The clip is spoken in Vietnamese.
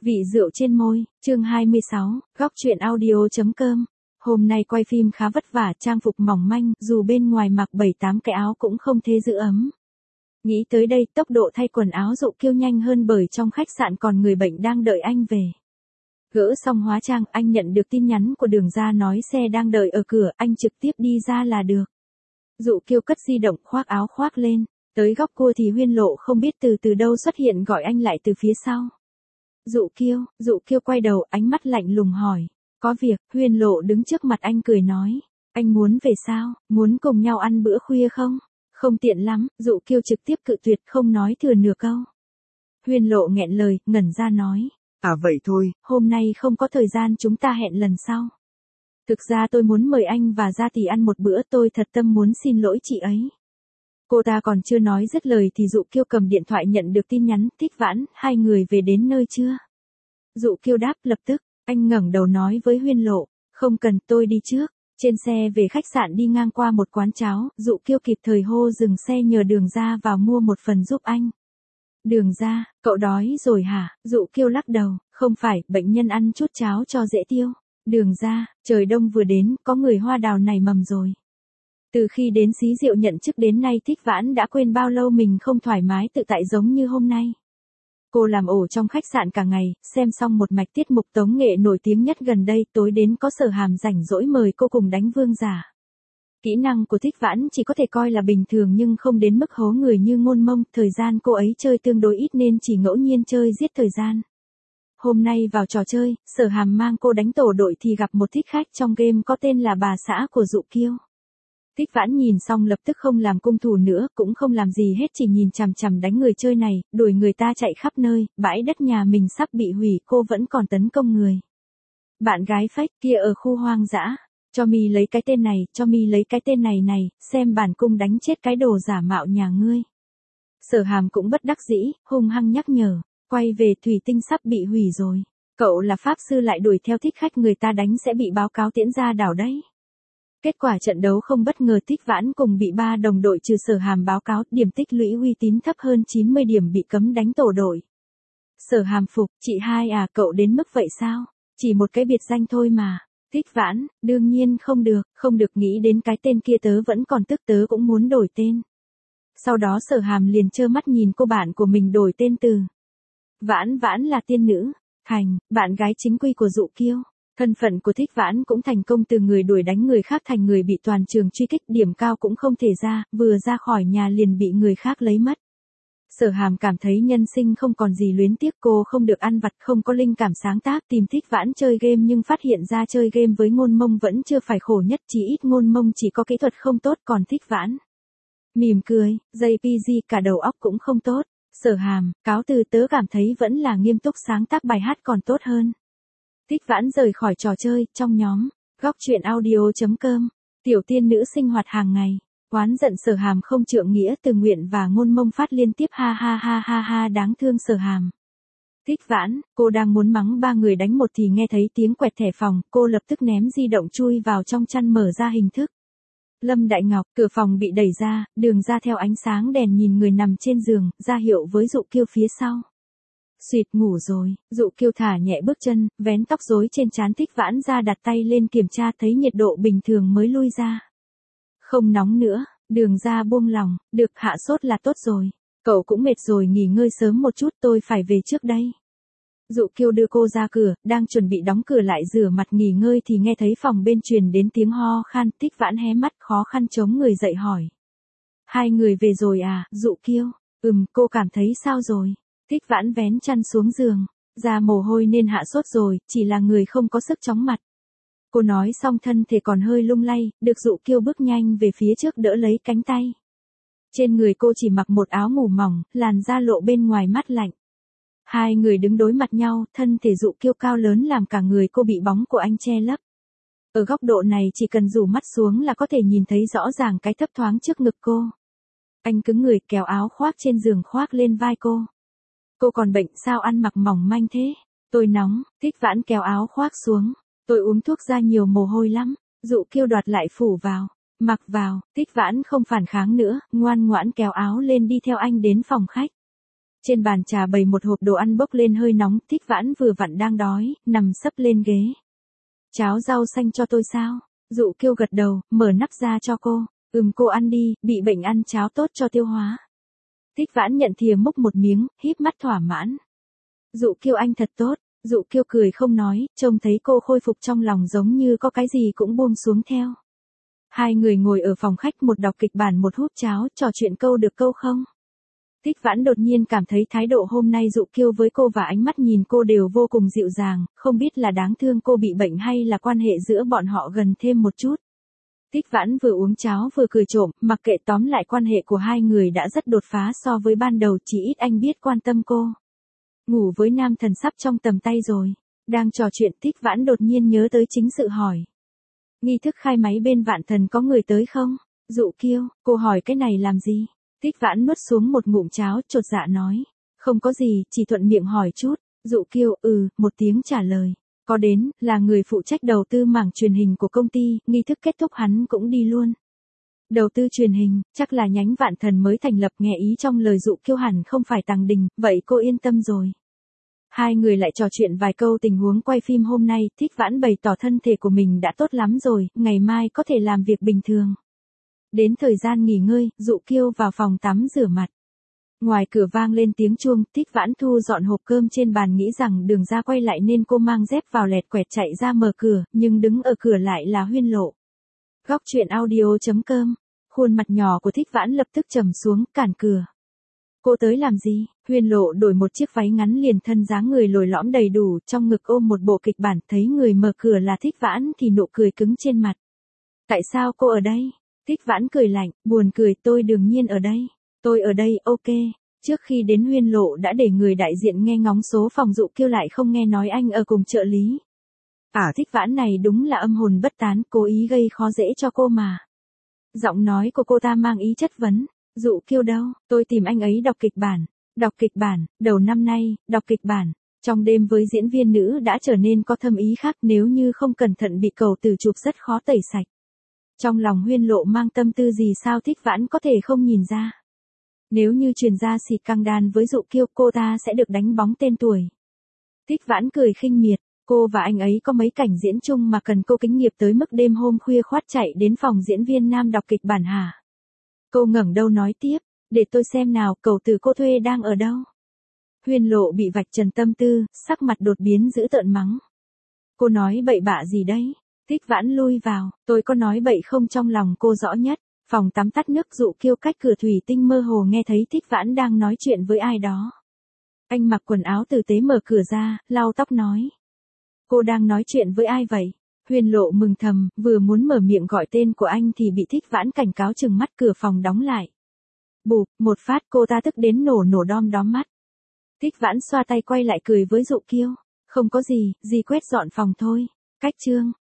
Vị rượu trên môi, chương 26, góc truyện audio.com. Hôm nay quay phim khá vất vả, trang phục mỏng manh, dù bên ngoài mặc 7-8 cái áo cũng không thể giữ ấm. Nghĩ tới đây, tốc độ thay quần áo Dụ Kiêu nhanh hơn bởi trong khách sạn còn người bệnh đang đợi anh về. Gỡ xong hóa trang, anh nhận được tin nhắn của Đường Gia nói xe đang đợi ở cửa, anh trực tiếp đi ra là được. Dụ Kiêu cất di động, khoác áo khoác lên, tới góc cua thì Huyên Lộ không biết từ đâu xuất hiện gọi anh lại từ phía sau. Dụ Kiêu quay đầu, ánh mắt lạnh lùng hỏi, có việc. Huyên Lộ đứng trước mặt anh cười nói, anh muốn về sao, muốn cùng nhau ăn bữa khuya không? Không tiện lắm. Dụ Kiêu trực tiếp cự tuyệt, không nói thừa nửa câu. Huyên Lộ nghẹn lời, ngẩn ra nói, vậy thôi, hôm nay không có thời gian, chúng ta hẹn lần sau. Thực ra tôi muốn mời anh và Gia Tỷ ăn một bữa, tôi thật tâm muốn xin lỗi chị ấy. Cô ta còn chưa nói dứt lời thì Dụ Kiêu cầm điện thoại nhận được tin nhắn, Thích Vãn, hai người về đến nơi chưa? Dụ Kiêu đáp lập tức, anh ngẩng đầu nói với Huyên Lộ, không cần, tôi đi trước. Trên xe về khách sạn đi ngang qua một quán cháo, Dụ Kiêu kịp thời hô dừng xe nhờ Đường Gia vào mua một phần giúp anh. Đường Gia, cậu đói rồi hả? Dụ Kiêu lắc đầu, không phải, bệnh nhân ăn chút cháo cho dễ tiêu. Đường Gia, trời đông vừa đến, có người hoa đào nảy mầm rồi. Từ khi đến Xí Diệu nhận chức đến nay Thích Vãn đã quên bao lâu mình không thoải mái tự tại giống như hôm nay. Cô làm ổ trong khách sạn cả ngày, xem xong một mạch tiết mục tống nghệ nổi tiếng nhất gần đây, tối đến có Sở Hàm rảnh rỗi mời cô cùng đánh vương giả. Kỹ năng của Thích Vãn chỉ có thể coi là bình thường nhưng không đến mức hố người như Ngôn Mông, thời gian cô ấy chơi tương đối ít nên chỉ ngẫu nhiên chơi giết thời gian. Hôm nay vào trò chơi, Sở Hàm mang cô đánh tổ đội thì gặp một thích khách trong game có tên là bà xã của Dụ Kiêu. Thích Vãn nhìn xong lập tức không làm cung thủ nữa, cũng không làm gì hết, chỉ nhìn chằm chằm đánh người chơi này, đuổi người ta chạy khắp nơi, bãi đất nhà mình sắp bị hủy, cô vẫn còn tấn công người. Bạn gái fake kia ở khu hoang dã, cho mi lấy cái tên này, cho mi lấy cái tên này này, xem bản cung đánh chết cái đồ giả mạo nhà ngươi. Sở Hàm cũng bất đắc dĩ, hung hăng nhắc nhở, quay về, thủy tinh sắp bị hủy rồi. Cậu là pháp sư lại đuổi theo thích khách người ta đánh sẽ bị báo cáo tiễn ra đảo đấy. Kết quả trận đấu không bất ngờ, Thích Vãn cùng bị 3 đồng đội trừ Sở Hàm báo cáo, điểm tích lũy uy tín thấp hơn 90 điểm bị cấm đánh tổ đội. Sở Hàm phục, chị hai à, cậu đến mức vậy sao? Chỉ một cái biệt danh thôi mà. Thích Vãn, đương nhiên không được, nghĩ đến cái tên kia tớ vẫn còn tức, tớ cũng muốn đổi tên. Sau đó Sở Hàm liền trơ mắt nhìn cô bạn của mình đổi tên từ Vãn là tiên nữ, thành bạn gái chính quy của Dụ Kiêu. Thân phận của Thích Vãn cũng thành công, từ người đuổi đánh người khác thành người bị toàn trường truy kích, điểm cao cũng không thể ra, vừa ra khỏi nhà liền bị người khác lấy mất. Sở Hàm cảm thấy nhân sinh không còn gì luyến tiếc, cô không được ăn vặt, không có linh cảm sáng tác, tìm Thích Vãn chơi game nhưng phát hiện ra chơi game với Ngôn Mông vẫn chưa phải khổ nhất, chỉ ít Ngôn Mông chỉ có kỹ thuật không tốt, còn Thích Vãn mỉm cười, JPG cả đầu óc cũng không tốt. Sở Hàm, cáo từ, tớ cảm thấy vẫn là nghiêm túc sáng tác bài hát còn tốt hơn. Thích Vãn rời khỏi trò chơi, trong nhóm, góc truyện audio.com, tiểu tiên nữ sinh hoạt hàng ngày, oán giận Sở Hàm không trượng nghĩa, Từ Nguyện và Ngôn Mông phát liên tiếp ha ha ha ha ha, đáng thương Sở Hàm. Thích Vãn, cô đang muốn mắng 3 người đánh một thì nghe thấy tiếng quẹt thẻ phòng, cô lập tức ném di động chui vào trong chăn mở ra hình thức. Lâm Đại Ngọc, cửa phòng bị đẩy ra, Đường Ra theo ánh sáng đèn nhìn người nằm trên giường, ra hiệu với Dụ Kiêu phía sau. Xuyệt, ngủ rồi. Dụ Kiêu thả nhẹ bước chân, vén tóc rối trên trán. Thích Vãn ra đặt tay lên kiểm tra, thấy nhiệt độ bình thường mới lui ra. Không nóng nữa. Đường Ra buông lòng, được, hạ sốt là tốt rồi. Cậu cũng mệt rồi, nghỉ ngơi sớm một chút, tôi phải về trước đây. Dụ Kiêu đưa cô ra cửa, đang chuẩn bị đóng cửa lại rửa mặt nghỉ ngơi thì nghe thấy phòng bên truyền đến tiếng ho khan. Thích Vãn hé mắt khó khăn chống người dậy hỏi, hai người về rồi à? Dụ Kiêu, cô cảm thấy sao rồi? Thích Vãn vén chăn xuống giường, ra mồ hôi nên hạ sốt rồi, chỉ là người không có sức chóng mặt. Cô nói xong thân thể còn hơi lung lay, được Dụ Kiêu bước nhanh về phía trước đỡ lấy cánh tay. Trên người cô chỉ mặc một áo ngủ mỏng, làn da lộ bên ngoài mát lạnh. Hai người đứng đối mặt nhau, thân thể Dụ Kiêu cao lớn làm cả người cô bị bóng của anh che lấp. Ở góc độ này chỉ cần rủ mắt xuống là có thể nhìn thấy rõ ràng cái thấp thoáng trước ngực cô. Anh cứng người kéo áo khoác trên giường khoác lên vai cô. Cô còn bệnh sao ăn mặc mỏng manh thế? Tôi nóng. Thích Vãn kéo áo khoác xuống. Tôi uống thuốc ra nhiều mồ hôi lắm. Dụ Kiêu đoạt lại phủ vào. Mặc vào. Thích Vãn không phản kháng nữa, ngoan ngoãn kéo áo lên đi theo anh đến phòng khách. Trên bàn trà bày một hộp đồ ăn bốc lên hơi nóng, Thích Vãn vừa vặn đang đói, nằm sấp lên ghế. Cháo rau xanh cho tôi sao? Dụ Kiêu gật đầu, mở nắp ra cho cô. Cô ăn đi, bị bệnh ăn cháo tốt cho tiêu hóa. Thích Vãn nhận thìa múc một miếng, híp mắt thỏa mãn. Dụ Kiêu anh thật tốt. Dụ Kiêu cười không nói, trông thấy cô khôi phục trong lòng giống như có cái gì cũng buông xuống theo. Hai người ngồi ở phòng khách, một đọc kịch bản một hút cháo, trò chuyện câu được câu không. Thích Vãn đột nhiên cảm thấy thái độ hôm nay Dụ Kiêu với cô và ánh mắt nhìn cô đều vô cùng dịu dàng, không biết là đáng thương cô bị bệnh hay là quan hệ giữa bọn họ gần thêm một chút. Thích Vãn vừa uống cháo vừa cười trộm, mặc kệ, tóm lại quan hệ của hai người đã rất đột phá so với ban đầu, chỉ ít anh biết quan tâm cô. Ngủ với nam thần sắp trong tầm tay rồi. Đang trò chuyện, Thích Vãn đột nhiên nhớ tới chính sự hỏi. Nghi thức khai máy bên Vạn Thần có người tới không? Dụ Kiêu, cô hỏi cái này làm gì? Thích Vãn nuốt xuống một ngụm cháo, chột dạ nói. Không có gì, chỉ thuận miệng hỏi chút. Dụ Kiêu, một tiếng trả lời. Có đến, là người phụ trách đầu tư mảng truyền hình của công ty, nghi thức kết thúc hắn cũng đi luôn. Đầu tư truyền hình, chắc là nhánh Vạn Thần mới thành lập, nghe ý trong lời Dụ Kiêu hẳn không phải Tàng Đình, vậy cô yên tâm rồi. Hai người lại trò chuyện vài câu tình huống quay phim hôm nay, Thích Vãn bày tỏ thân thể của mình đã tốt lắm rồi, ngày mai có thể làm việc bình thường. Đến thời gian nghỉ ngơi, Dụ Kiêu vào phòng tắm rửa mặt. Ngoài cửa vang lên tiếng chuông, Thích Vãn thu dọn hộp cơm trên bàn, nghĩ rằng đường ra quay lại nên cô mang dép vào lẹt quẹt chạy ra mở cửa, nhưng đứng ở cửa lại là Huyên Lộ. Góc truyện audio.com. Khuôn mặt nhỏ của Thích Vãn lập tức trầm xuống, cản cửa. Cô tới làm gì? Huyên Lộ đổi một chiếc váy ngắn liền thân, dáng người lồi lõm đầy đủ, trong ngực ôm một bộ kịch bản, thấy người mở cửa là Thích Vãn thì nụ cười cứng trên mặt. Tại sao cô ở đây? Thích Vãn cười lạnh, buồn cười, tôi đương nhiên ở đây. Tôi ở đây, ok. Trước khi đến Huyên Lộ đã để người đại diện nghe ngóng số phòng, Dụ Kiêu lại không nghe nói anh ở cùng trợ lý. Thích Vãn này đúng là âm hồn bất tán, cố ý gây khó dễ cho cô mà. Giọng nói của cô ta mang ý chất vấn. Dụ Kiêu đâu? Tôi tìm anh ấy đọc kịch bản. Đọc kịch bản, đầu năm nay, đọc kịch bản. Trong đêm với diễn viên nữ đã trở nên có thâm ý khác, nếu như không cẩn thận bị cầu từ chụp rất khó tẩy sạch. Trong lòng Huyên Lộ mang tâm tư gì sao Thích Vãn có thể không nhìn ra. Nếu như truyền ra xịt căng đan với Dụ Kiêu, cô ta sẽ được đánh bóng tên tuổi. Thích Vãn cười khinh miệt, cô và anh ấy có mấy cảnh diễn chung mà cần cô kinh nghiệp tới mức đêm hôm khuya khoắt chạy đến phòng diễn viên nam đọc kịch bản hả? Cô ngẩng đầu nói tiếp, để tôi xem nào, cầu từ cô thuê đang ở đâu? Huyên Lộ bị vạch trần tâm tư, sắc mặt đột biến dữ tợn mắng. Cô nói bậy bạ gì đấy? Thích Vãn lui vào, tôi có nói bậy không, trong lòng cô rõ nhất. Phòng tắm tắt nước, Dụ Kiêu cách cửa thủy tinh mơ hồ nghe thấy Thích Vãn đang nói chuyện với ai đó. Anh mặc quần áo tử tế mở cửa ra, lau tóc nói. Cô đang nói chuyện với ai vậy? Huyên Lộ mừng thầm, vừa muốn mở miệng gọi tên của anh thì bị Thích Vãn cảnh cáo, chừng mắt, cửa phòng đóng lại. Bụp, một phát, cô ta tức đến nổ đom đóm mắt. Thích Vãn xoa tay quay lại cười với Dụ Kiêu. Không có gì, quét dọn phòng thôi. Cách chương.